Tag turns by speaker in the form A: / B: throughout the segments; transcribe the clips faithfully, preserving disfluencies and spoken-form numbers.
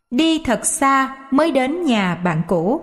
A: Đi thật xa mới đến nhà bạn cũ.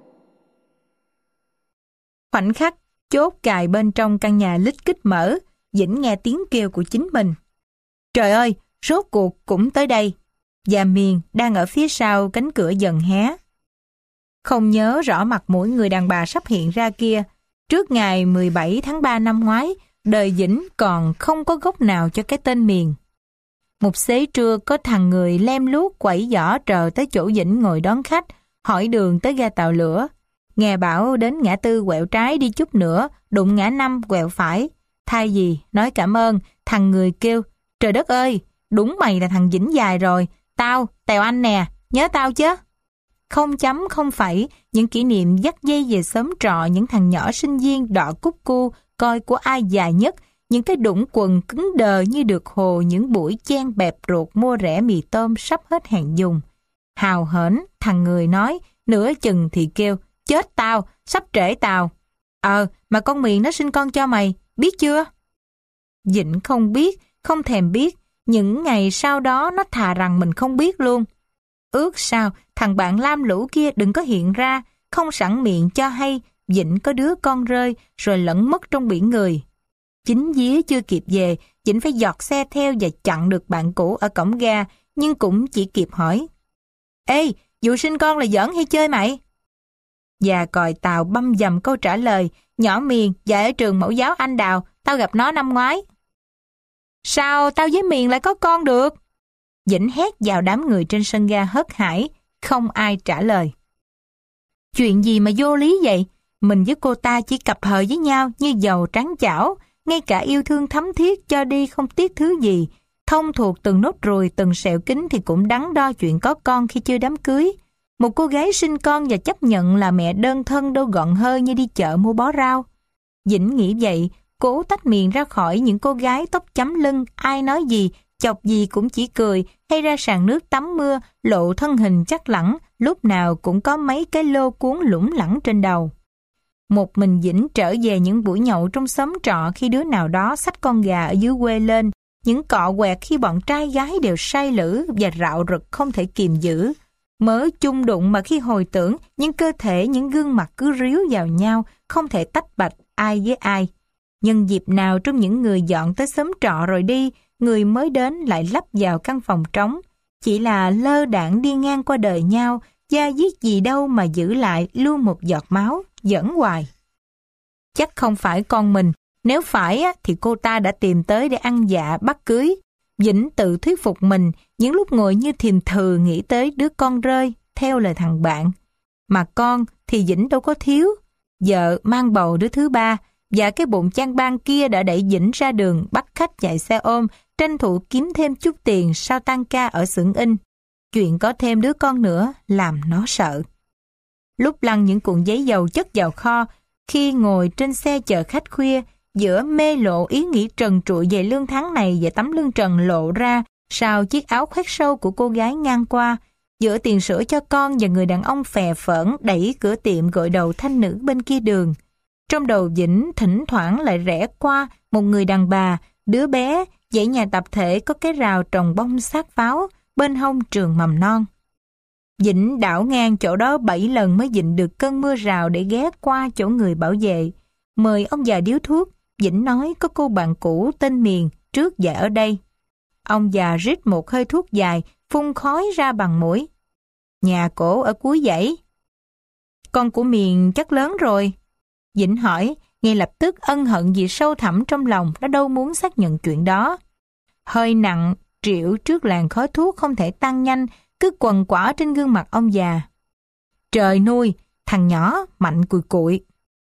A: Khoảnh khắc chốt cài bên trong căn nhà lít kít mở, Vĩnh nghe tiếng kêu của chính mình. Trời ơi, rốt cuộc cũng tới đây. Và Miền đang ở phía sau cánh cửa dần hé. Không nhớ rõ mặt mũi người đàn bà sắp hiện ra kia. Trước ngày mười bảy tháng ba năm ngoái, đời Vĩnh còn không có gốc nào cho cái tên Miền. Một xế trưa có thằng người lem luốc quẩy giỏ trờ tới chỗ Vĩnh ngồi đón khách, hỏi đường tới ga tàu lửa. Nghe bảo đến ngã tư quẹo trái đi chút nữa, đụng ngã năm quẹo phải. Thay vì nói cảm ơn, thằng người kêu, trời đất ơi, đúng mày là thằng Vĩnh dài rồi, tao, Tèo Anh nè, nhớ tao chứ. Không chấm không phẩy, những kỷ niệm dắt dây về xóm trọ, những thằng nhỏ sinh viên đọ cúc cu, coi của ai dài nhất, những cái đũng quần cứng đờ như được hồ, những buổi chen bẹp ruột mua rẻ mì tôm sắp hết hàng dùng. Hào hển, thằng người nói, nửa chừng thì kêu, chết tao, sắp trễ tao. Ờ, mà con Miền nó sinh con cho mày, biết chưa? Vĩnh không biết, không thèm biết, những ngày sau đó nó thà rằng mình không biết luôn. Ước sao thằng bạn lam lũ kia đừng có hiện ra, không sẵn miệng cho hay Vĩnh có đứa con rơi rồi lẫn mất trong biển người. Chính vía chưa kịp về, Vĩnh phải giọt xe theo và chặn được bạn cũ ở cổng ga, nhưng cũng chỉ kịp hỏi. Ê, vụ sinh con là giỡn hay chơi mày? Và còi tàu băm dầm câu trả lời, nhỏ Miền dạy ở trường mẫu giáo Anh Đào, tao gặp nó năm ngoái. Sao tao với Miền lại có con được? Vĩnh hét vào đám người trên sân ga hớt hải, không ai trả lời. Chuyện gì mà vô lý vậy? Mình với cô ta chỉ cặp hờ với nhau như dầu trắng chảo, ngay cả yêu thương thấm thiết cho đi không tiếc thứ gì. Thông thuộc từng nốt ruồi, từng sẹo kính thì cũng đắn đo chuyện có con khi chưa đám cưới. Một cô gái sinh con và chấp nhận là mẹ đơn thân đâu gọn hơi như đi chợ mua bó rau. Vĩnh nghĩ vậy, cố tách Miền ra khỏi những cô gái tóc chấm lưng, ai nói gì, chọc gì cũng chỉ cười, hay ra sàn nước tắm mưa, lộ thân hình chắc lẳng, lúc nào cũng có mấy cái lô cuốn lủng lẳng trên đầu. Một mình Vĩnh trở về những buổi nhậu trong xóm trọ khi đứa nào đó xách con gà ở dưới quê lên, những cọ quẹt khi bọn trai gái đều say lử và rạo rực không thể kìm giữ. Mớ chung đụng mà khi hồi tưởng, những cơ thể, những gương mặt cứ ríu vào nhau, không thể tách bạch ai với ai. Nhân dịp nào trong những người dọn tới xóm trọ rồi đi, người mới đến lại lắp vào căn phòng trống. Chỉ là lơ đãng đi ngang qua đời nhau, da diết gì đâu mà giữ lại luôn một giọt máu, giỡn hoài. Chắc không phải con mình, nếu phải á, thì cô ta đã tìm tới để ăn dạ bắt cưới. Vĩnh tự thuyết phục mình, những lúc ngồi như thiềm thừ nghĩ tới đứa con rơi, theo lời thằng bạn. Mà con thì Vĩnh đâu có thiếu. Vợ mang bầu đứa thứ ba, và cái bụng chang bang kia đã đẩy Vĩnh ra đường bắt khách chạy xe ôm, tranh thủ kiếm thêm chút tiền sau tăng ca ở xưởng in. Chuyện có thêm đứa con nữa làm nó sợ. Lúc lăn những cuộn giấy dầu chất vào kho, khi ngồi trên xe chờ khách khuya, giữa mê lộ ý nghĩ trần trụi về lương tháng này và tấm lưng trần lộ ra sau chiếc áo khoét sâu của cô gái ngang qua, giữa tiền sữa cho con và người đàn ông phè phỡn đẩy cửa tiệm gội đầu thanh nữ bên kia đường. Trong đầu Vĩnh thỉnh thoảng lại rẽ qua một người đàn bà, đứa bé, dãy nhà tập thể có cái rào trồng bông sát pháo bên hông trường mầm non. Vĩnh đảo ngang chỗ đó bảy lần mới dịnh được cơn mưa rào để ghé qua chỗ người bảo vệ. Mời ông già điếu thuốc, Vĩnh nói có cô bạn cũ tên Miền trước dạy ở đây. Ông già rít một hơi thuốc dài, phun khói ra bằng mũi. Nhà cổ ở cuối dãy. Con của Miền chắc lớn rồi. Vĩnh hỏi, ngay lập tức ân hận vì sâu thẳm trong lòng nó đâu muốn xác nhận chuyện đó. Hơi nặng, triệu trước làn khói thuốc không thể tăng nhanh, cứ quằn quả trên gương mặt ông già. Trời nuôi, thằng nhỏ mạnh cùi cụi.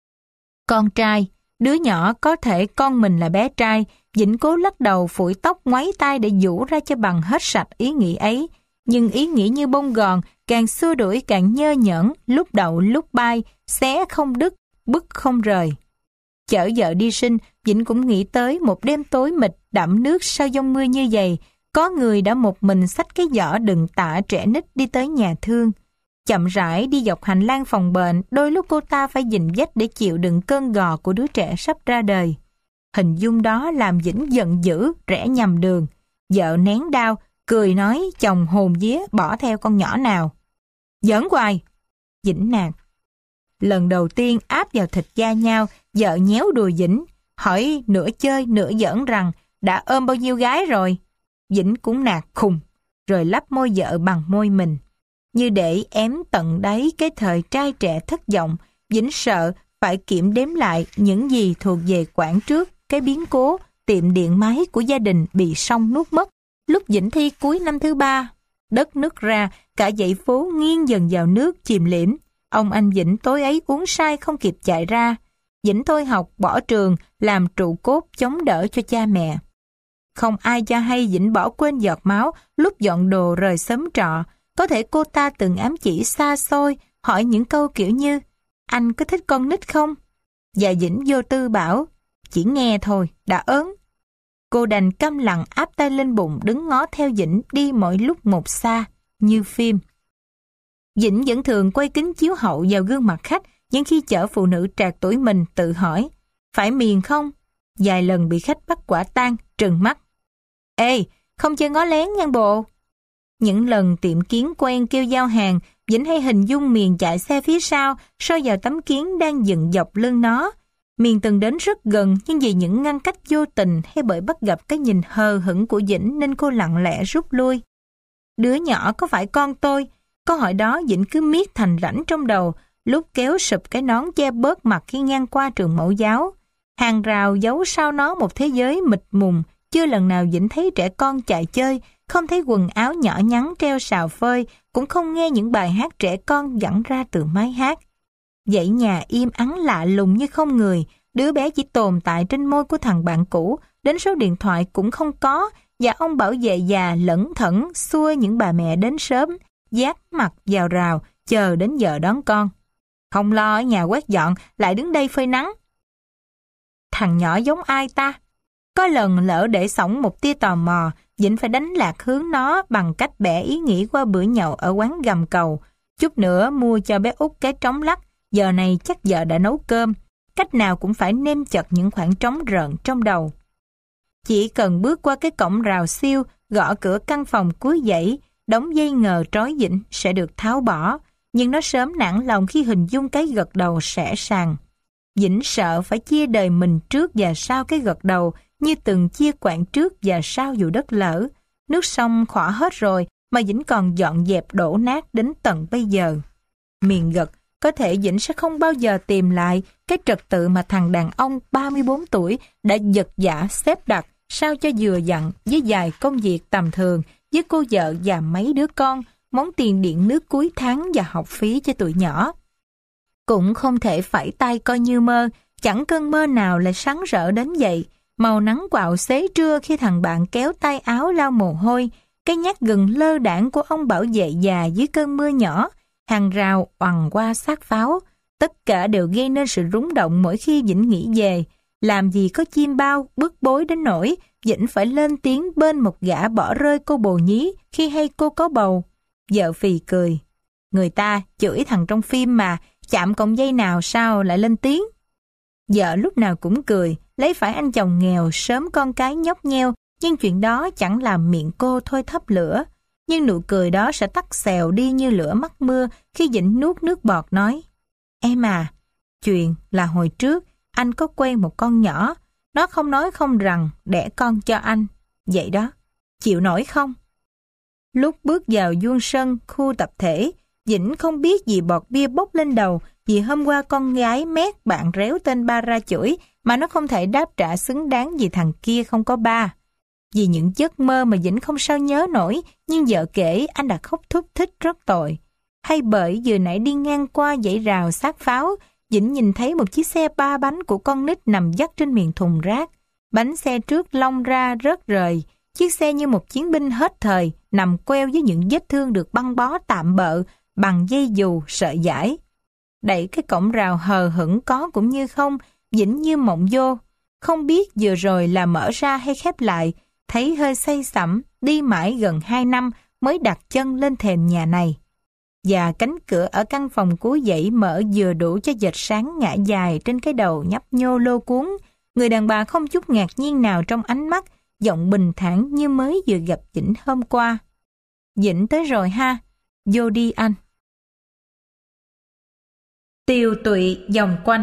A: Con trai, đứa nhỏ có thể con mình là bé trai, Vĩnh cố lắc đầu phủi tóc ngoáy tay để vũ ra cho bằng hết sạch ý nghĩ ấy. Nhưng ý nghĩ như bông gòn, càng xua đuổi càng nhơ nhởn, lúc đậu lúc bay, xé không đứt, bứt không rời. Chở vợ đi sinh, Vĩnh cũng nghĩ tới một đêm tối mịt đẫm nước sau giông mưa như vậy. Có người đã một mình xách cái giỏ đựng tạ trẻ nít đi tới nhà thương. Chậm rãi đi dọc hành lang phòng bệnh, đôi lúc cô ta phải dình dách để chịu đựng cơn gò của đứa trẻ sắp ra đời. Hình dung đó làm Vĩnh giận dữ, rẽ nhầm đường. Vợ nén đau, cười nói chồng hồn vía bỏ theo con nhỏ nào. Giỡn hoài. Vĩnh nạt. Lần đầu tiên áp vào thịt da nhau, vợ nhéo đùi Vĩnh, hỏi nửa chơi nửa giỡn rằng đã ôm bao nhiêu gái rồi. Vĩnh cũng nạt khùng, rồi lắp môi vợ bằng môi mình. Như để ém tận đáy cái thời trai trẻ thất vọng, Vĩnh sợ phải kiểm đếm lại những gì thuộc về quản trước cái biến cố tiệm điện máy của gia đình bị sông nuốt mất. Lúc Vĩnh thi cuối năm thứ ba, đất nứt ra, cả dãy phố nghiêng dần vào nước chìm liễm. Ông anh Vĩnh tối ấy uống say không kịp chạy ra. Vĩnh thôi học bỏ trường làm trụ cốt chống đỡ cho cha mẹ. Không ai cho hay Vĩnh bỏ quên giọt máu lúc dọn đồ rời xóm trọ. Có thể cô ta từng ám chỉ xa xôi, hỏi những câu kiểu như anh có thích con nít không? Và Vĩnh vô tư bảo chỉ nghe thôi, đã ớn. Cô đành câm lặng áp tay lên bụng đứng ngó theo Vĩnh đi mỗi lúc một xa, như phim. Vĩnh vẫn thường quay kính chiếu hậu vào gương mặt khách, nhưng khi chở phụ nữ trạc tuổi mình tự hỏi, phải miền không? Vài lần bị khách bắt quả tang, trừng mắt. Ê, không chơi ngó lén nha bộ. Những lần tiệm kiến quen kêu giao hàng, Vĩnh hay hình dung Miền chạy xe phía sau, soi vào tấm kiến đang dựng dọc lưng nó. Miền từng đến rất gần, nhưng vì những ngăn cách vô tình hay bởi bắt gặp cái nhìn hờ hững của Vĩnh nên cô lặng lẽ rút lui. Đứa nhỏ có phải con tôi? Câu hỏi đó Vĩnh cứ miết thành rãnh trong đầu, lúc kéo sụp cái nón che bớt mặt khi ngang qua trường mẫu giáo. Hàng rào giấu sau nó một thế giới mịt mùng, chưa lần nào Vĩnh thấy trẻ con chạy chơi, không thấy quần áo nhỏ nhắn treo sào phơi, cũng không nghe những bài hát trẻ con dẫn ra từ máy hát. Dãy nhà im ắng lạ lùng như không người, đứa bé chỉ tồn tại trên môi của thằng bạn cũ, đến số điện thoại cũng không có, và ông bảo vệ già lẩn thẩn xua những bà mẹ đến sớm, dát mặt vào rào, chờ đến giờ đón con. Không lo ở nhà quét dọn, lại đứng đây phơi nắng. Thằng nhỏ giống ai ta? Có lần lỡ để xổng một tia tò mò, Vĩnh phải đánh lạc hướng nó bằng cách bẻ ý nghĩ qua bữa nhậu ở quán Gầm Cầu. Chút nữa mua cho bé Út cái trống lắc, giờ này chắc vợ đã nấu cơm. Cách nào cũng phải nêm chật những khoảng trống rợn trong đầu. Chỉ cần bước qua cái cổng rào siêu, gõ cửa căn phòng cuối dãy, đống dây ngờ trói Vĩnh sẽ được tháo bỏ. Nhưng nó sớm nản lòng khi hình dung cái gật đầu sẻ sàng. Vĩnh sợ phải chia đời mình trước và sau cái gật đầu, như từng chia quãng trước và sau dù đất lở. Nước sông khỏa hết rồi mà Vĩnh còn dọn dẹp đổ nát đến tận bây giờ. Miền gật, có thể Vĩnh sẽ không bao giờ tìm lại cái trật tự mà thằng đàn ông ba mươi bốn tuổi đã giật giả xếp đặt sao cho vừa dặn với vài công việc tầm thường, với cô vợ và mấy đứa con, món tiền điện nước cuối tháng và học phí cho tụi nhỏ. Cũng không thể phẩy tay coi như mơ, chẳng cơn mơ nào lại sáng rỡ đến vậy. Màu nắng quạo xế trưa khi thằng bạn kéo tay áo lau mồ hôi, cái nhát gừng lơ đãng của ông bảo vệ già dưới cơn mưa nhỏ, hàng rào oằn qua xác pháo, tất cả đều gây nên sự rúng động mỗi khi Vĩnh nghĩ về. Làm gì có chim bao bức bối đến nỗi Vĩnh phải lên tiếng bên một gã bỏ rơi cô bồ nhí khi hay cô có bầu. Vợ phì cười. Người ta chửi thằng trong phim mà, chạm cọng dây nào sao lại lên tiếng. Vợ lúc nào cũng cười, lấy phải anh chồng nghèo sớm con cái nhóc nheo, nhưng chuyện đó chẳng làm miệng cô thôi thấp lửa. Nhưng nụ cười đó sẽ tắt xèo đi như lửa mắc mưa khi Vĩnh nuốt nước bọt nói: Em à, chuyện là hồi trước anh có quen một con nhỏ, nó không nói không rằng đẻ con cho anh. Vậy đó, chịu nổi không? Lúc bước vào vuông sân khu tập thể, Vĩnh không biết gì bọt bia bốc lên đầu vì hôm qua con gái mét bạn réo tên ba ra chửi mà nó không thể đáp trả xứng đáng vì thằng kia không có ba. Vì những giấc mơ mà Vĩnh không sao nhớ nổi, nhưng vợ kể anh đã khóc thúc thích rất tội. Hay bởi vừa nãy đi ngang qua dãy rào xác pháo, Vĩnh nhìn thấy một chiếc xe ba bánh của con nít nằm dắt trên miệng thùng rác. Bánh xe trước lông ra rớt rời, chiếc xe như một chiến binh hết thời, nằm queo với những vết thương được băng bó tạm bợ bằng dây dù, sợi dải. Đẩy cái cổng rào hờ hững có cũng như không, Vĩnh như mộng vô. Không biết vừa rồi là mở ra hay khép lại, thấy hơi say sẩm, đi mãi gần hai năm mới đặt chân lên thềm nhà này. Và cánh cửa ở căn phòng cuối dãy mở vừa đủ cho vệt sáng ngã dài trên cái đầu nhấp nhô lô cuốn. Người đàn bà không chút ngạc nhiên nào trong ánh mắt giọng bình thản như mới vừa gặp Dĩnh hôm qua. Dĩnh tới rồi ha, vô đi anh. Tiều tụy vòng quanh.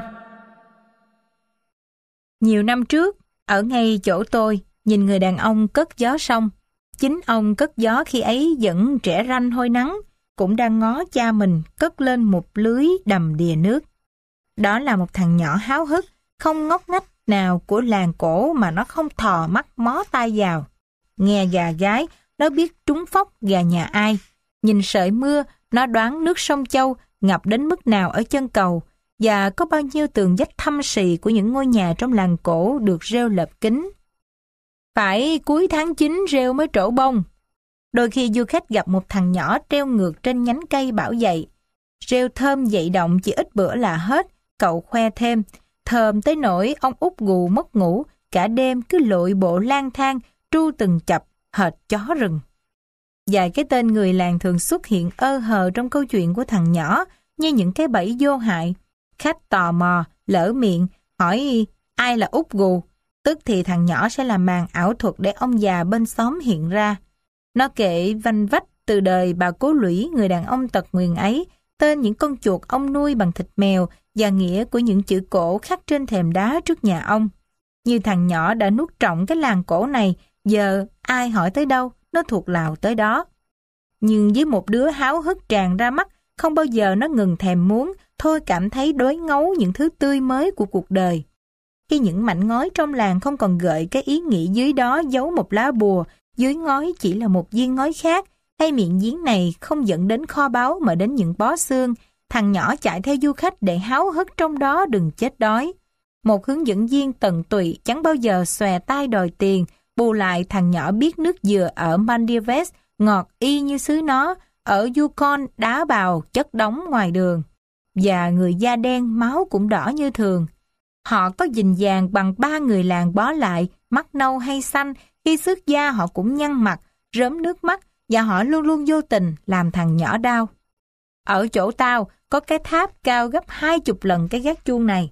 A: Nhiều năm trước, ở ngay chỗ tôi, nhìn người đàn ông cất gió xong. Chính ông cất gió khi ấy vẫn trẻ ranh hôi nắng, cũng đang ngó cha mình cất lên một lưới đầm đìa nước. Đó là một thằng nhỏ háo hức, không ngóc ngách nào của làng cổ mà nó không thò mắt mó tay vào. Nghe gà gái, nó biết trúng phóc gà nhà ai. Nhìn sợi mưa, nó đoán nước sông Châu ngập đến mức nào ở chân cầu, và có bao nhiêu tường vách thâm sì của những ngôi nhà trong làng cổ được rêu lợp kính. Phải cuối tháng chín rêu mới trổ bông. Đôi khi du khách gặp một thằng nhỏ treo ngược trên nhánh cây bảo dậy. Rêu thơm dậy động chỉ ít bữa là hết, cậu khoe thêm. Thơm tới nỗi ông út gù mất ngủ, cả đêm cứ lội bộ lang thang, tru từng chập, hệt chó rừng. Vài cái tên người làng thường xuất hiện ơ hờ trong câu chuyện của thằng nhỏ như những cái bẫy vô hại. Khách tò mò, lỡ miệng, hỏi ai là út gù, tức thì thằng nhỏ sẽ làm màn ảo thuật để ông già bên xóm hiện ra. Nó kể vanh vách từ đời bà Cố Lũy, người đàn ông tật nguyền ấy, tên những con chuột ông nuôi bằng thịt mèo và nghĩa của những chữ cổ khắc trên thềm đá trước nhà ông. Như thằng nhỏ đã nuốt trọn cái làng cổ này, giờ ai hỏi tới đâu, nó thuộc lào tới đó. Nhưng với một đứa háo hức tràn ra mắt, không bao giờ nó ngừng thèm muốn, thôi cảm thấy đói ngấu những thứ tươi mới của cuộc đời. Khi những mảnh ngói trong làng không còn gợi cái ý nghĩ dưới đó giấu một lá bùa, dưới ngói chỉ là một viên ngói khác, hay miệng giếng này không dẫn đến kho báu mà đến những bó xương, thằng nhỏ chạy theo du khách để háo hức trong đó đừng chết đói. Một hướng dẫn viên tận tụy chẳng bao giờ xòe tay đòi tiền, bù lại thằng nhỏ biết nước dừa ở Maldives ngọt y như xứ nó, ở Yukon đá bào chất đóng ngoài đường. Và người da đen máu cũng đỏ như thường. Họ có dình dàng bằng ba người làng bó lại, mắt nâu hay xanh, khi xước da họ cũng nhăn mặt, rớm nước mắt, và họ luôn luôn vô tình làm thằng nhỏ đau. Ở chỗ tao có cái tháp cao gấp hai chục lần cái gác chuông này.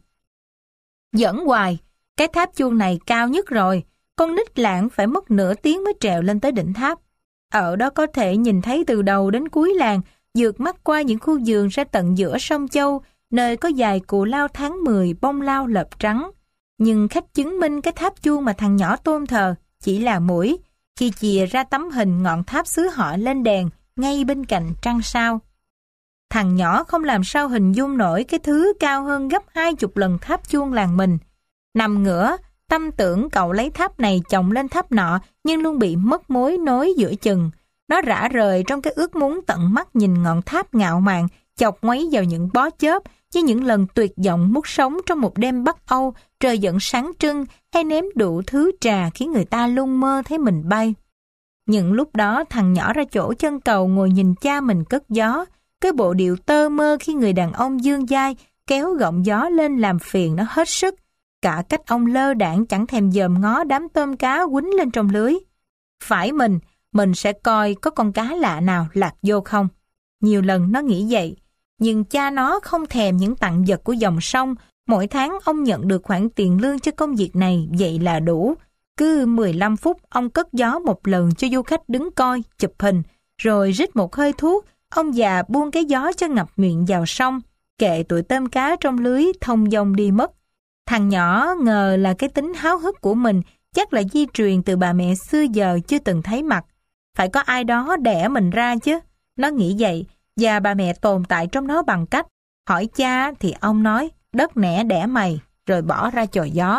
A: Dẫn hoài, cái tháp chuông này cao nhất rồi, con nít làng phải mất nửa tiếng mới trèo lên tới đỉnh tháp. Ở đó có thể nhìn thấy từ đầu đến cuối làng, vượt mắt qua những khu vườn ra tận giữa sông Châu, nơi có vài cù lao tháng mười bông lao lợp trắng. Nhưng khách chứng minh cái tháp chuông mà thằng nhỏ tôn thờ chỉ là mũi, khi chìa ra tấm hình ngọn tháp xứ họ lên đèn ngay bên cạnh trăng sao. Thằng nhỏ không làm sao hình dung nổi cái thứ cao hơn gấp hai chục lần tháp chuông làng mình. Nằm ngửa, tâm tưởng cậu lấy tháp này chồng lên tháp nọ, nhưng luôn bị mất mối nối giữa chừng. Nó rã rời trong cái ước muốn tận mắt nhìn ngọn tháp ngạo mạn, chọc ngoáy vào những bó chớp, như những lần tuyệt vọng mút sống trong một đêm Bắc Âu, trời vẫn sáng trưng, hay nếm đủ thứ trà khiến người ta luôn mơ thấy mình bay. Những lúc đó thằng nhỏ ra chỗ chân cầu ngồi nhìn cha mình cất gió, cái bộ điệu tơ mơ khi người đàn ông dương dai kéo gọng gió lên làm phiền nó hết sức. Cả cách ông lơ đãng chẳng thèm dòm ngó đám tôm cá quýnh lên trong lưới. Phải mình, mình sẽ coi có con cá lạ nào lạc vô không. Nhiều lần nó nghĩ vậy, nhưng cha nó không thèm những tặng vật của dòng sông. Mỗi tháng ông nhận được khoản tiền lương cho công việc này, vậy là đủ. Cứ mười lăm phút ông cất gió một lần cho du khách đứng coi, chụp hình, rồi rít một hơi thuốc, ông già buông cái gió cho ngập miệng vào sông, kệ tụi tôm cá trong lưới thông dong đi mất. Thằng nhỏ ngờ là cái tính háo hức của mình chắc là di truyền từ bà mẹ xưa giờ chưa từng thấy mặt. Phải có ai đó đẻ mình ra chứ. Nó nghĩ vậy, và bà mẹ tồn tại trong nó bằng cách hỏi cha thì ông nói đất nẻ đẻ mày, rồi bỏ ra chòi gió.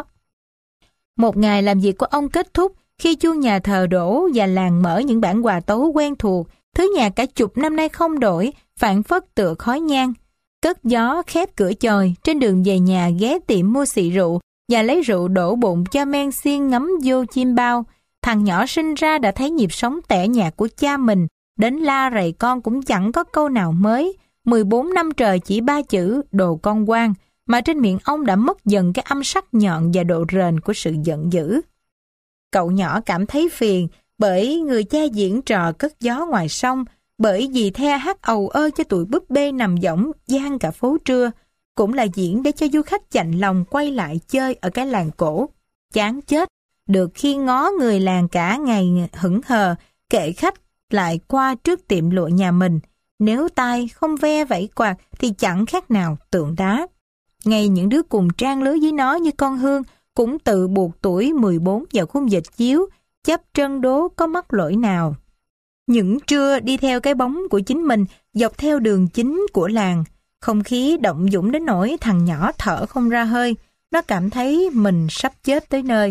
A: Một ngày làm việc của ông kết thúc khi chuông nhà thờ đổ và làng mở những bản hòa tấu quen thuộc, thứ nhà cả chục năm nay không đổi, phảng phất tựa khói nhang. Cất gió khép cửa chòi, trên đường về nhà ghé tiệm mua xị rượu và lấy rượu đổ bụng cho men xiên ngấm vô chim bao. Thằng nhỏ sinh ra đã thấy nhịp sống tẻ nhạt của cha mình, đến la rầy con cũng chẳng có câu nào mới. mười bốn năm trời chỉ ba chữ đồ con quan, mà trên miệng ông đã mất dần cái âm sắc nhọn và độ rền của sự giận dữ. Cậu nhỏ cảm thấy phiền bởi người cha diễn trò cất gió ngoài sông, bởi vì the hát ầu ơ cho tụi búp bê nằm võng gian cả phố trưa, cũng là diễn để cho du khách chạnh lòng quay lại chơi ở cái làng cổ. Chán chết, được khi ngó người làng cả ngày hững hờ, kệ khách lại qua trước tiệm lụa nhà mình. Nếu tay không ve vẫy quạt thì chẳng khác nào tượng đá. Ngay những đứa cùng trang lứa với nó như con Hương cũng tự buộc tuổi mười bốn vào khung dịch chiếu, chấp trân đố có mắc lỗi nào. Những trưa đi theo cái bóng của chính mình dọc theo đường chính của làng, không khí động dũng đến nỗi thằng nhỏ thở không ra hơi, nó cảm thấy mình sắp chết tới nơi.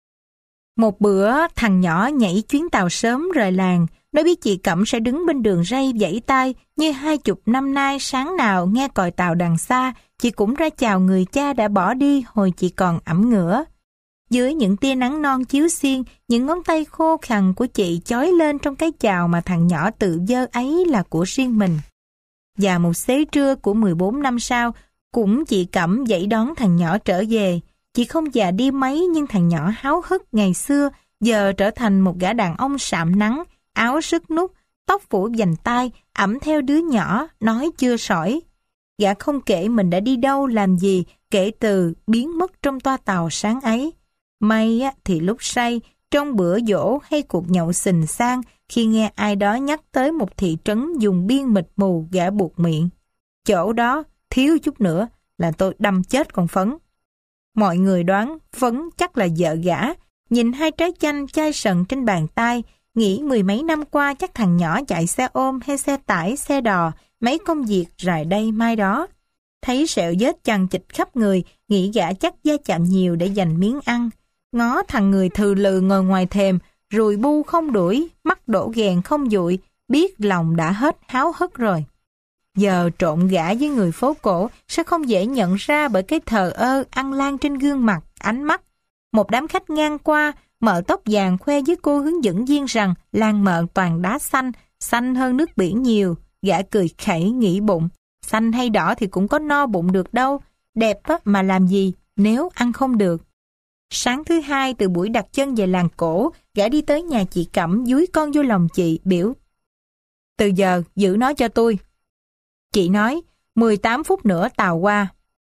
A: Một bữa thằng nhỏ nhảy chuyến tàu sớm rời làng, nó biết chị Cẩm sẽ đứng bên đường ray vẫy tay như hai chục năm nay sáng nào nghe còi tàu đằng xa, chị cũng ra chào người cha đã bỏ đi hồi chị còn ẵm ngửa. Dưới những tia nắng non chiếu xiên, những ngón tay khô khằn của chị chói lên trong cái chào mà thằng nhỏ tự dơ ấy là của riêng mình. Và một xế trưa của mười bốn năm sau, cũng chị Cẩm dậy đón thằng nhỏ trở về. Chị không già đi mấy nhưng thằng nhỏ háo hức ngày xưa giờ trở thành một gã đàn ông sạm nắng, áo sứt nút, tóc phủ vành tai, ẵm theo đứa nhỏ, nói chưa sỏi. Gã không kể mình đã đi đâu làm gì kể từ biến mất trong toa tàu sáng ấy. May thì lúc say, trong bữa giỗ hay cuộc nhậu xình sang, khi nghe ai đó nhắc tới một thị trấn dùng biên mịt mù, gã buộc miệng. Chỗ đó, thiếu chút nữa là tôi đâm chết con Phấn. Mọi người đoán Phấn chắc là vợ gã, nhìn hai trái chanh chai sần trên bàn tay, nghĩ mười mấy năm qua chắc thằng nhỏ chạy xe ôm hay xe tải, xe đò, mấy công việc rài đây mai đó. Thấy sẹo vết chằng chịt khắp người, nghĩ gã chắc da chạm nhiều để dành miếng ăn. Ngó thằng người thừ lừ ngồi ngoài thềm, rùi bu không đuổi, mắt đổ ghèn không dụi, biết lòng đã hết háo hức rồi. Giờ trộn gã với người phố cổ sẽ không dễ nhận ra bởi cái thờ ơ ăn lan trên gương mặt, ánh mắt. Một đám khách ngang qua, mợ tóc vàng khoe với cô hướng dẫn viên rằng làng mợ toàn đá xanh, xanh hơn nước biển nhiều. Gã cười khẩy nghĩ bụng, xanh hay đỏ thì cũng có no bụng được đâu, đẹp á mà làm gì nếu ăn không được. Sáng thứ hai từ buổi đặt chân về làng cổ, gã đi tới nhà chị Cẩm dúi con vô lòng chị, biểu: từ giờ giữ nó cho tôi. Chị nói, mười tám phút nữa tàu qua.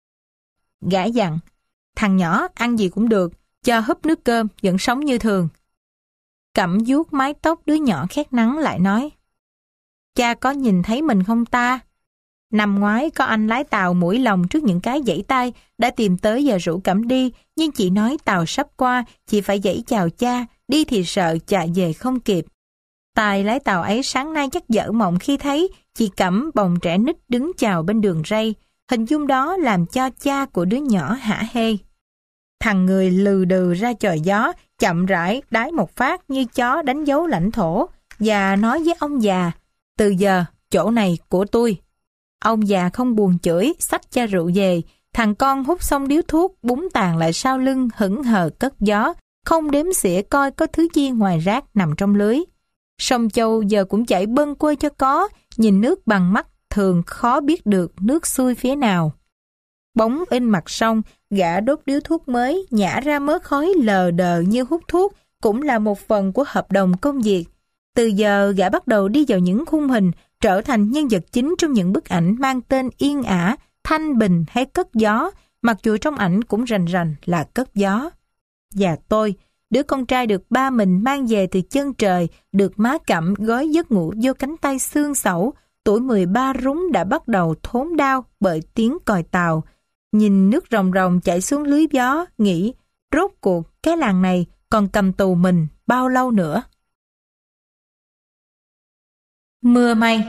A: Gã dặn, thằng nhỏ ăn gì cũng được, cho húp nước cơm, vẫn sống như thường. Cẩm vuốt mái tóc đứa nhỏ khét nắng lại nói, cha có nhìn thấy mình không ta? Năm ngoái có anh lái tàu mũi lòng trước những cái giãy tay, đã tìm tới và rủ Cẩm đi, nhưng chị nói tàu sắp qua, chị phải giãy chào cha, đi thì sợ chạy về không kịp. Tài lái tàu ấy sáng nay chắc dở mộng khi thấy chị Cẩm bồng trẻ nít đứng chào bên đường ray, hình dung đó làm cho cha của đứa nhỏ hả hê. Thằng người lừ đừ ra trời gió, chậm rãi đái một phát như chó đánh dấu lãnh thổ, và nói với ông già, từ giờ chỗ này của tôi. Ông già không buồn chửi, xách cha rượu về, thằng con hút xong điếu thuốc, búng tàn lại sau lưng hững hờ cất gió, không đếm xỉa coi có thứ gì ngoài rác nằm trong lưới. Sông Châu giờ cũng chảy bâng quơ cho có, nhìn nước bằng mắt thường khó biết được nước xuôi phía nào. Bóng in mặt sông, gã đốt điếu thuốc mới, nhả ra mớ khói lờ đờ như hút thuốc, cũng là một phần của hợp đồng công việc. Từ giờ gã bắt đầu đi vào những khung hình, trở thành nhân vật chính trong những bức ảnh mang tên Yên Ả, Thanh Bình hay Cất Gió, mặc dù trong ảnh cũng rành rành là cất gió. Và tôi, đứa con trai được ba mình mang về từ chân trời, được má Cẩm gói giấc ngủ vô cánh tay xương xẩu, tuổi mười ba rúng đã bắt đầu thốn đau bởi tiếng còi tàu. Nhìn nước ròng ròng chảy xuống lưới gió, nghĩ rốt cuộc cái làng này còn cầm tù mình bao lâu nữa. Mưa may.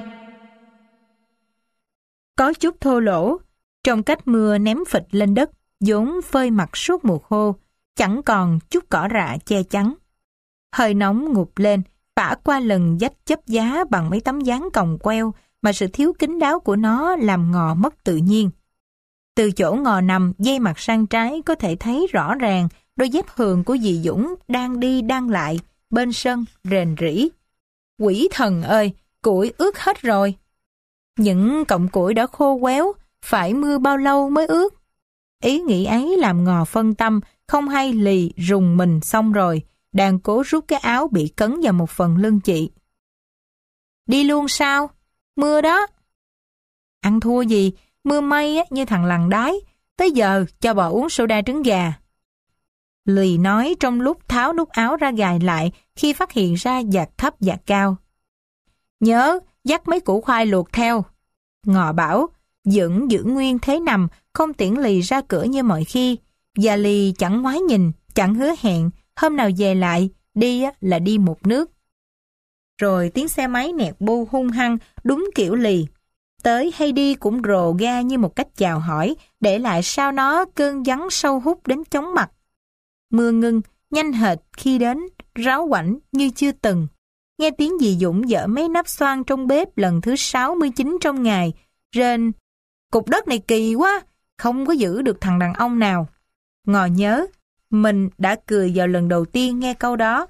A: Có chút thô lỗ, trong cách mưa ném phịch lên đất, vốn phơi mặt suốt mùa khô, chẳng còn chút cỏ rạ che chắn. Hơi nóng ngụp lên, phả qua lần dách chấp giá bằng mấy tấm dáng còng queo mà sự thiếu kín đáo của nó làm ngò mất tự nhiên. Từ chỗ ngò nằm dây mặt sang trái có thể thấy rõ ràng đôi dép hường của dì Dũng đang đi đang lại bên sân rền rĩ. Quỷ thần ơi, củi ướt hết rồi. Những cọng củi đã khô quéo, phải mưa bao lâu mới ướt. Ý nghĩ ấy làm ngò phân tâm, không hay lì rùng mình xong rồi, đang cố rút cái áo bị cấn vào một phần lưng chị. Đi luôn sao? Mưa đó. Ăn thua gì, mưa may á, như thằng lằn đái, tới giờ cho bò uống soda trứng gà. Lì nói trong lúc tháo nút áo ra gài lại khi phát hiện ra giặt thấp giặt cao. Nhớ, dắt mấy củ khoai luộc theo. Ngọ bảo, vẫn giữ nguyên thế nằm, không tiễn Lì ra cửa như mọi khi. Và Lì chẳng ngoái nhìn, chẳng hứa hẹn, hôm nào về lại, đi là đi một nước. Rồi tiếng xe máy nẹt bô hung hăng, đúng kiểu Lì. Tới hay đi cũng rồ ga như một cách chào hỏi, để lại sau nó cơn vắng sâu hút đến chóng mặt. Mưa ngưng, nhanh hệt khi đến, ráo quảnh như chưa từng. Nghe tiếng dì Dũng dở mấy nắp xoan trong bếp lần thứ sáu mươi chín trong ngày, rên, cục đất này kỳ quá, không có giữ được thằng đàn ông nào. Ngọ nhớ, mình đã cười vào lần đầu tiên nghe câu đó.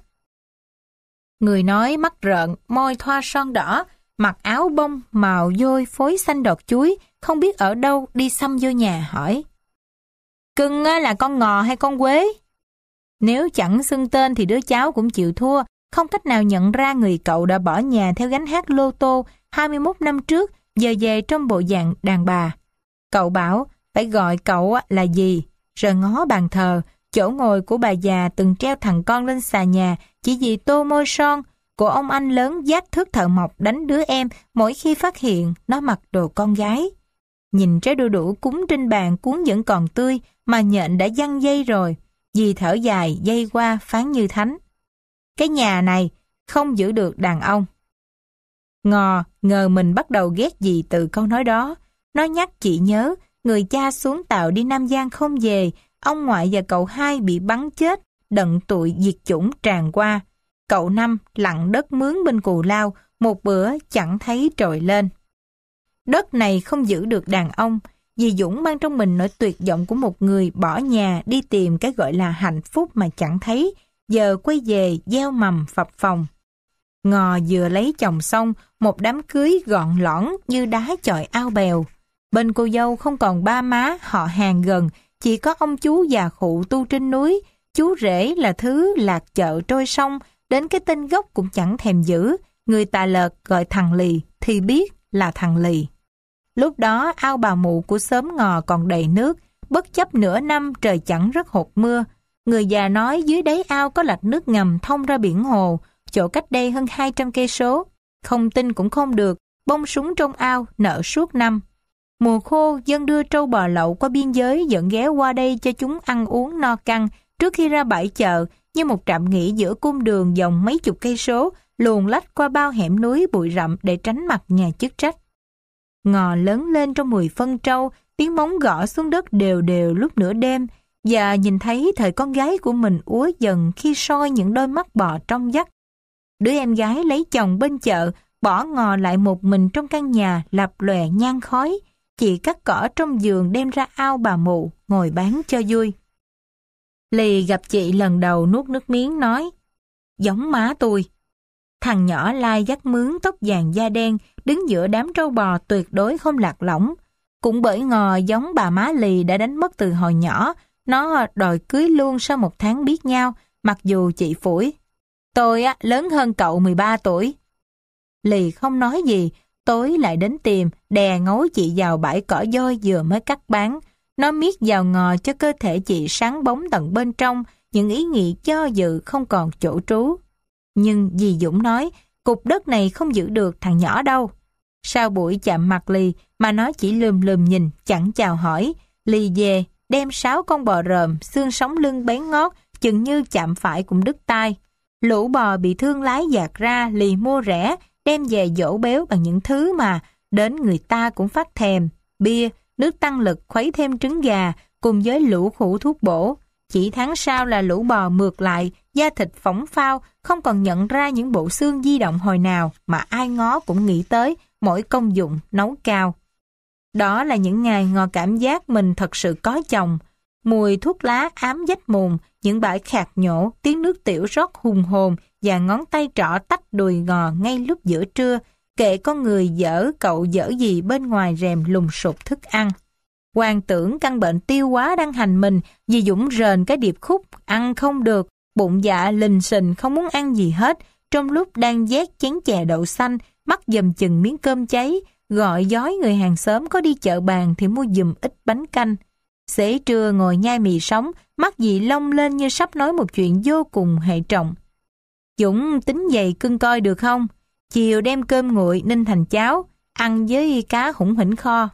A: Người nói mắt rợn, môi thoa son đỏ, mặc áo bông màu vôi phối xanh đọt chuối, không biết ở đâu đi xăm vô nhà hỏi. Cưng là con Ngò hay con Quế? Nếu chẳng xưng tên thì đứa cháu cũng chịu thua, không cách nào nhận ra người cậu đã bỏ nhà theo gánh hát lô tô hai mươi mốt năm trước, giờ về trong bộ dạng đàn bà. Cậu bảo phải gọi cậu là gì, rồi ngó bàn thờ, chỗ ngồi của bà già từng treo thằng con lên xà nhà chỉ vì tô môi son, của ông anh lớn vác thước thợ mộc đánh đứa em mỗi khi phát hiện nó mặc đồ con gái. Nhìn trái đu đủ cúng trên bàn cuốn vẫn còn tươi mà nhện đã văng dây rồi, dì thở dài dây qua phán như thánh. Cái nhà này không giữ được đàn ông. Ngò ngờ mình bắt đầu ghét dì từ câu nói đó. Nó nhắc chị nhớ, người cha xuống tàu đi Nam Giang không về, ông ngoại và cậu hai bị bắn chết, đận tụi diệt chủng tràn qua. Cậu năm lặn đất mướn bên Cù Lao, một bữa chẳng thấy trồi lên. Đất này không giữ được đàn ông, dì Dũng mang trong mình nỗi tuyệt vọng của một người bỏ nhà đi tìm cái gọi là hạnh phúc mà chẳng thấy, giờ quay về gieo mầm phập phồng. Ngò vừa lấy chồng xong, một đám cưới gọn lõn như đá chọi ao bèo. Bên cô dâu không còn ba má họ hàng gần, chỉ có ông chú già khụ tu trên núi. Chú rể là thứ lạc chợ trôi sông, đến cái tên gốc cũng chẳng thèm giữ. Người Tà Lợt gọi thằng Lì thì biết là thằng Lì. Lúc đó ao bà mụ của xóm Ngò còn đầy nước, bất chấp nửa năm trời chẳng rất hột mưa. Người già nói dưới đáy ao có lạch nước ngầm thông ra biển hồ, chỗ cách đây hơn hai trăm cây số. Không tin cũng không được, bông súng trong ao nở suốt năm. Mùa khô, dân đưa trâu bò lậu qua biên giới dẫn ghé qua đây cho chúng ăn uống no căng trước khi ra bãi chợ, như một trạm nghỉ giữa cung đường dòng mấy chục cây số, luồn lách qua bao hẻm núi bụi rậm để tránh mặt nhà chức trách. Ngò lớn lên trong mùi phân trâu, tiếng móng gõ xuống đất đều đều lúc nửa đêm, và nhìn thấy thời con gái của mình úa dần khi soi những đôi mắt bò trong vắt. Đứa em gái lấy chồng bên chợ, bỏ Ngò lại một mình trong căn nhà lập lòe nhang khói, chị cắt cỏ trong giường đem ra ao bà mụ, ngồi bán cho vui. Lì gặp chị lần đầu nuốt nước miếng nói, giống má tôi. Thằng nhỏ lai dắt mướn tóc vàng da đen, đứng giữa đám trâu bò tuyệt đối không lạc lõng. Cũng bởi Ngò giống bà má Lì đã đánh mất từ hồi nhỏ, nó đòi cưới luôn sau một tháng biết nhau, mặc dù chị phủi. Tôi á lớn hơn cậu mười ba tuổi. Lì không nói gì, tối lại đến tìm, đè ngấu chị vào bãi cỏ dôi vừa mới cắt bán. Nó miết vào Ngò cho cơ thể chị sáng bóng tận bên trong, những ý nghĩ cho dự không còn chỗ trú. Nhưng dì Dũng nói, cục đất này không giữ được thằng nhỏ đâu. Sau buổi chạm mặt Lì mà nó chỉ lườm lườm nhìn, chẳng chào hỏi. Lì về, đem sáu con bò rờm, xương sống lưng bén ngót, chừng như chạm phải cũng đứt tai. Lũ bò bị thương lái dạt ra, Lì mua rẻ, đem về dỗ béo bằng những thứ mà đến người ta cũng phát thèm. Bia, nước tăng lực khuấy thêm trứng gà, cùng với lũ khủ thuốc bổ. Chỉ tháng sau là lũ bò mượt lại, da thịt phỏng phao, không còn nhận ra những bộ xương di động hồi nào mà ai ngó cũng nghĩ tới mỗi công dụng nấu cao. Đó là những ngày Ngò cảm giác mình thật sự có chồng. Mùi thuốc lá ám dách mùn, những bãi khạc nhổ, tiếng nước tiểu rót hùng hồn và ngón tay trỏ tách đùi Ngò ngay lúc giữa trưa, kệ con người dở cậu dở gì bên ngoài rèm lùng sụp thức ăn. Hoàng tưởng căn bệnh tiêu hóa đang hành mình, vì Dũng rền cái điệp khúc, ăn không được, bụng dạ lình xình không muốn ăn gì hết, trong lúc đang vét chén chè đậu xanh, mắt dầm chừng miếng cơm cháy, gọi dói người hàng xóm có đi chợ bàn thì mua giùm ít bánh canh. Xế trưa ngồi nhai mì sống, mắt dì long lên như sắp nói một chuyện vô cùng hệ trọng. Dũng tính dày cưng coi được không? Chiều đem cơm nguội ninh thành cháo, ăn với cá hủng hỉnh kho.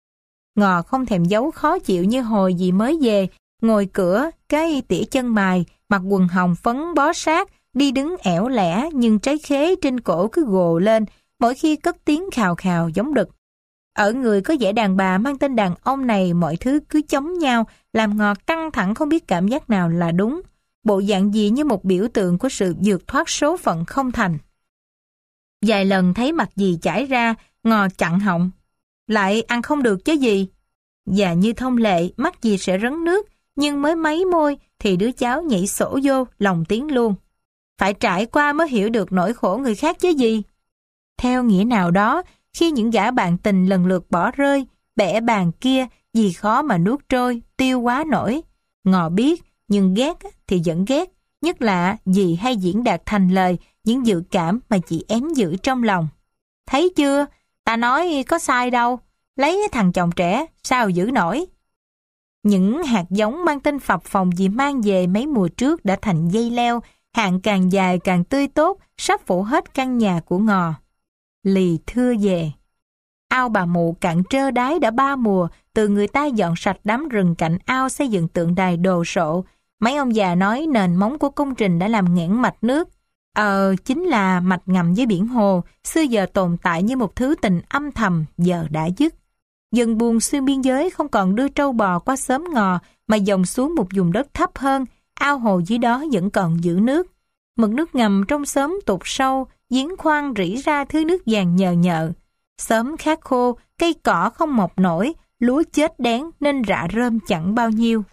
A: Ngò không thèm giấu khó chịu như hồi dì mới về, ngồi cửa, cái tỉa chân mài, mặc quần hồng phấn bó sát, đi đứng ẻo lẻ nhưng trái khế trên cổ cứ gồ lên, mỗi khi cất tiếng khào khào giống đực. Ở người có vẻ đàn bà mang tên đàn ông này mọi thứ cứ chống nhau, làm Ngò căng thẳng không biết cảm giác nào là đúng. Bộ dạng gì như một biểu tượng của sự vượt thoát số phận không thành. Vài lần thấy mặt dì chảy ra, Ngò chặn họng. Lại ăn không được chứ gì. Và như thông lệ, mắt dì sẽ rấn nước, nhưng mới mấy môi thì đứa cháu nhảy sổ vô, lòng tiếng luôn. Phải trải qua mới hiểu được nỗi khổ người khác chứ gì. Theo nghĩa nào đó, khi những gã bạn tình lần lượt bỏ rơi, bẻ bàn kia, dì khó mà nuốt trôi, tiêu quá nổi. Ngò biết, nhưng ghét thì vẫn ghét, nhất là dì hay diễn đạt thành lời những dự cảm mà chị ém giữ trong lòng. Thấy chưa, ta nói có sai đâu, lấy thằng chồng trẻ, sao giữ nổi. Những hạt giống mang tên phập phồng dì mang về mấy mùa trước đã thành dây leo, hàng càng dài càng tươi tốt, sắp phủ hết căn nhà của Ngò. Lì thưa về. Ao bà mụ cạn trơ đáy đã ba mùa, từ người ta dọn sạch đám rừng cạnh ao xây dựng tượng đài đồ sộ. Mấy ông già nói nền móng của công trình đã làm nghẽn mạch nước. Ờ, chính là mạch ngầm với biển hồ, xưa giờ tồn tại như một thứ tình âm thầm, giờ đã dứt. Dần buồn xuyên biên giới không còn đưa trâu bò qua xóm Ngò, mà dòng xuống một vùng đất thấp hơn, ao hồ dưới đó vẫn còn giữ nước. Mực nước ngầm trong xóm tụt sâu, giếng khoan rỉ ra thứ nước vàng nhờ nhợ. Xóm khát khô, cây cỏ không mọc nổi, lúa chết đén nên rạ rơm chẳng bao nhiêu.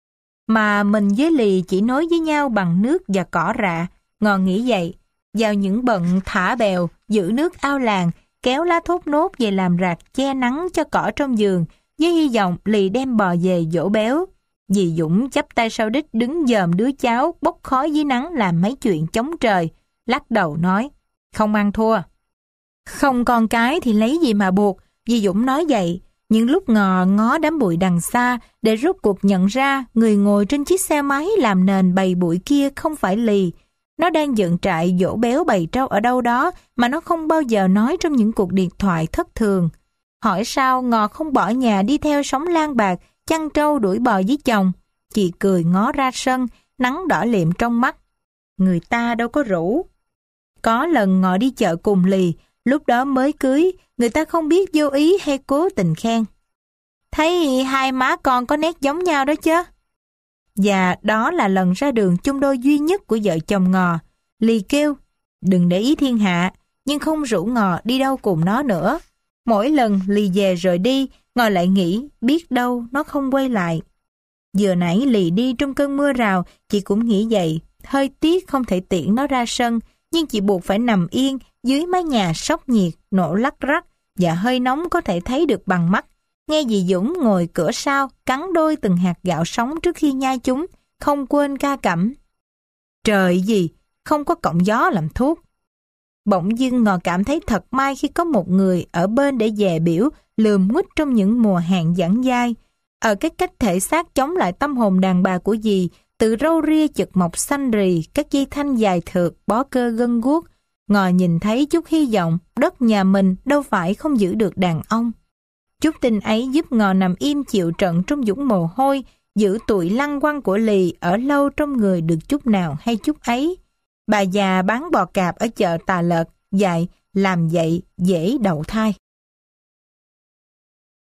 A: Mà mình với Lì chỉ nói với nhau bằng nước và cỏ rạ. Ngò nghĩ vậy, vào những bận thả bèo, giữ nước ao làng, kéo lá thốt nốt về làm rạc che nắng cho cỏ trong vườn, với hy vọng Lì đem bò về dỗ béo. Dì Dũng chắp tay sau đít đứng dòm đứa cháu bốc khói dưới nắng làm mấy chuyện chống trời, lắc đầu nói, không ăn thua. Không con cái thì lấy gì mà buộc, dì Dũng nói vậy. Nhưng lúc Ngò ngó đám bụi đằng xa để rốt cuộc nhận ra người ngồi trên chiếc xe máy làm nền bầy bụi kia không phải Lì. Nó đang dựng trại dỗ béo bầy trâu ở đâu đó mà nó không bao giờ nói trong những cuộc điện thoại thất thường. Hỏi sao Ngò không bỏ nhà đi theo sống lang bạc, chăn trâu đuổi bò với chồng. Chị cười ngó ra sân, nắng đỏ liệm trong mắt. Người ta đâu có rủ. Có lần Ngò đi chợ cùng Lì, lúc đó mới cưới, người ta không biết vô ý hay cố tình khen. Thấy hai má con có nét giống nhau đó chứ. Và đó là lần ra đường chung đôi duy nhất của vợ chồng Ngò. Lì kêu, đừng để ý thiên hạ, nhưng không rủ Ngò đi đâu cùng nó nữa. Mỗi lần Lì về rồi đi, Ngò lại nghĩ biết đâu nó không quay lại. Vừa nãy Lì đi trong cơn mưa rào, chị cũng nghĩ vậy. Hơi tiếc không thể tiễn nó ra sân, nhưng chị buộc phải nằm yên dưới mái nhà sốc nhiệt, nổ lắc rắc và hơi nóng có thể thấy được bằng mắt. Nghe dì Dũng ngồi cửa sau cắn đôi từng hạt gạo sống trước khi nhai chúng, không quên ca cẩm. Trời gì, không có cọng gió làm thuốc. Bỗng dưng Ngò cảm thấy thật may khi có một người ở bên để dè biểu, lườm nguýt trong những mùa hạn giảng dai. Ở cái cách thể xác chống lại tâm hồn đàn bà của dì, từ râu ria chực mọc xanh rì, các dây thanh dài thượt, bó cơ gân guốc. Ngò nhìn thấy chút hy vọng, đất nhà mình đâu phải không giữ được đàn ông. Chút tin ấy giúp Ngò nằm im chịu trận trong dũng mồ hôi, giữ tụi lăng quăng của Lì ở lâu trong người được chút nào hay chút ấy. Bà già bán bò cạp ở chợ Tà Lợt, dạy, làm vậy dễ đậu thai.